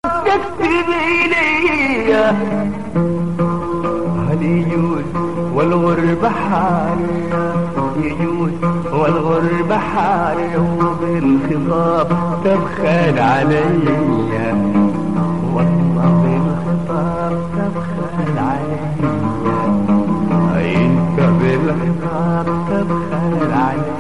تكتب إلي هل يجوز والغربة حالي يجوز والغربة حالي وبالخطاب تبخل علي والله بالخطاب تبخل علي انت بالخطاب تبخل علي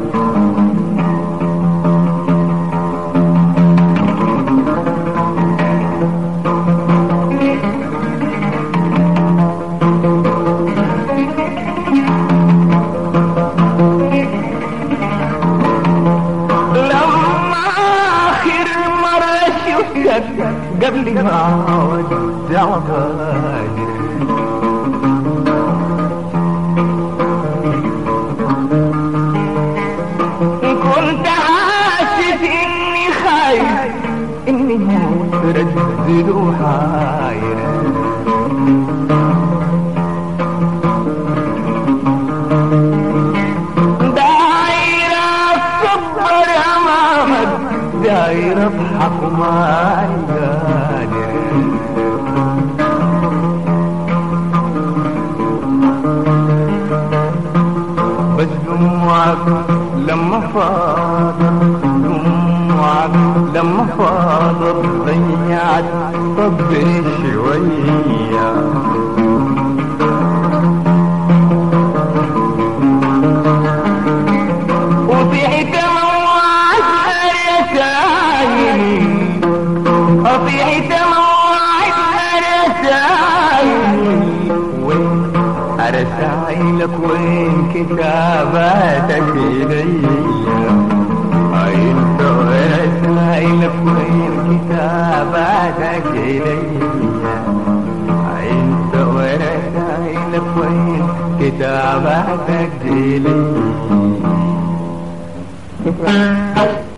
قبل ما اودع غادر كنت حاسس اني خايف اني متردد وحاير دايرة الصبر امامك دايرة اضحك وما قادر بس دموعك لما فاضت دموعك لما فاضت ضيعت صبري شوية وضحك موعد رسايلي قطيعة موعد رسايلي وين رسايلك وين كتاباتك إلي انت رسايلك وين كتاباتك إلي انت رسايلك وين كتاباتك إلي